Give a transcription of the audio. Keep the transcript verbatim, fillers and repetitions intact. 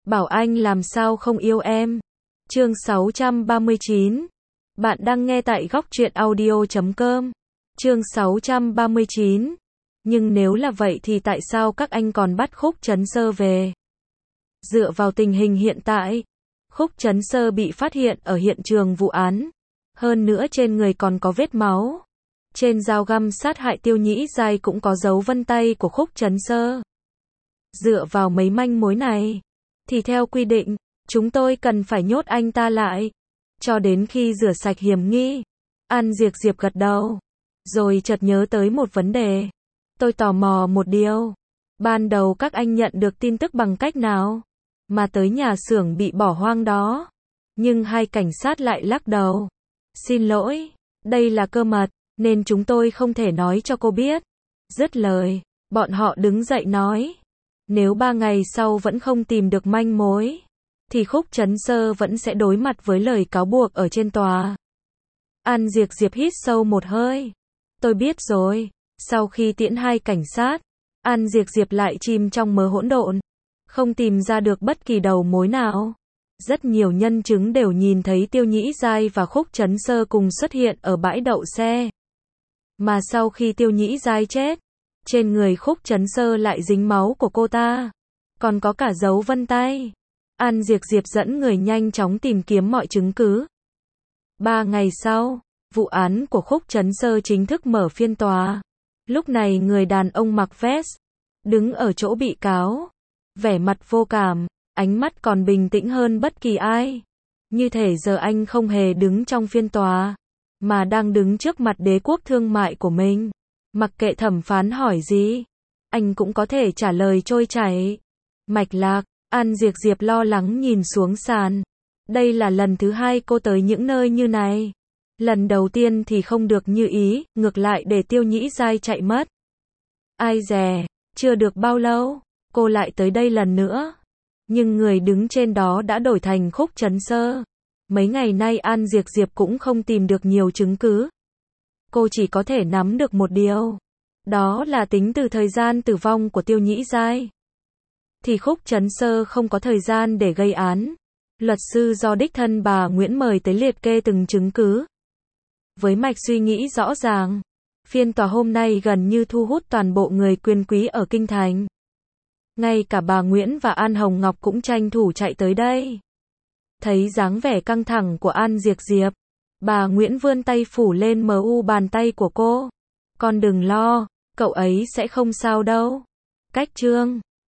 bảo anh làm sao không yêu em. Chương sáu trăm ba mươi chín. Bạn đang nghe tại góc truyện audio chấm com. Chương sáu trăm ba mươi chín. Nhưng nếu là vậy thì tại sao các anh còn bắt Khúc Chấn Sơ về? Dựa vào tình hình hiện tại, Khúc Chấn Sơ bị phát hiện ở hiện trường vụ án. Hơn nữa trên người còn có vết máu. Trên dao găm sát hại Tiêu Nhĩ Giai cũng có dấu vân tay của Khúc Chấn Sơ. Dựa vào mấy manh mối này, thì theo quy định, chúng tôi cần phải nhốt anh ta lại, cho đến khi rửa sạch hiểm nghi. An Diệp Diệp gật đầu, rồi chợt nhớ tới một vấn đề. Tôi tò mò một điều. Ban đầu các anh nhận được tin tức bằng cách nào mà tới nhà xưởng bị bỏ hoang đó? Nhưng hai cảnh sát lại lắc đầu. Xin lỗi, đây là cơ mật, nên chúng tôi không thể nói cho cô biết. Dứt lời, bọn họ đứng dậy nói. Nếu ba ngày sau vẫn không tìm được manh mối, thì Khúc Chấn Sơ vẫn sẽ đối mặt với lời cáo buộc ở trên tòa. An Diệp Diệp hít sâu một hơi. Tôi biết rồi. Sau khi tiễn hai cảnh sát, An Diệp Diệp lại chìm trong mớ hỗn độn, không tìm ra được bất kỳ đầu mối nào. Rất nhiều nhân chứng đều nhìn thấy Tiêu Nhĩ Giai và Khúc Chấn Sơ cùng xuất hiện ở bãi đậu xe. Mà sau khi Tiêu Nhĩ Giai chết, trên người Khúc Chấn Sơ lại dính máu của cô ta, còn có cả dấu vân tay. An Diệp Diệp dẫn người nhanh chóng tìm kiếm mọi chứng cứ. Ba ngày sau, vụ án của Khúc Chấn Sơ chính thức mở phiên tòa. Lúc này người đàn ông mặc vest, đứng ở chỗ bị cáo, vẻ mặt vô cảm, ánh mắt còn bình tĩnh hơn bất kỳ ai. Như thể giờ anh không hề đứng trong phiên tòa, mà đang đứng trước mặt đế quốc thương mại của mình. Mặc kệ thẩm phán hỏi gì, anh cũng có thể trả lời trôi chảy, mạch lạc. An Diệp Diệp lo lắng nhìn xuống sàn. Đây là lần thứ hai cô tới những nơi như này. Lần đầu tiên thì không được như ý, ngược lại để Tiêu Nhĩ Giai chạy mất. Ai dè, chưa được bao lâu, cô lại tới đây lần nữa. Nhưng người đứng trên đó đã đổi thành Khúc Chấn Sơ. Mấy ngày nay An Diệp Diệp cũng không tìm được nhiều chứng cứ. Cô chỉ có thể nắm được một điều. Đó là tính từ thời gian tử vong của Tiêu Nhĩ Giai, thì Khúc Chấn Sơ không có thời gian để gây án. Luật sư do đích thân bà Nguyễn mời tới liệt kê từng chứng cứ. Với mạch suy nghĩ rõ ràng, phiên tòa hôm nay gần như thu hút toàn bộ người quyền quý ở Kinh Thành. Ngay cả bà Nguyễn và An Hồng Ngọc cũng tranh thủ chạy tới đây. Thấy dáng vẻ căng thẳng của An Diệp Diệp, bà Nguyễn vươn tay phủ lên mờ u bàn tay của cô. Con đừng lo, cậu ấy sẽ không sao đâu. Cách Trương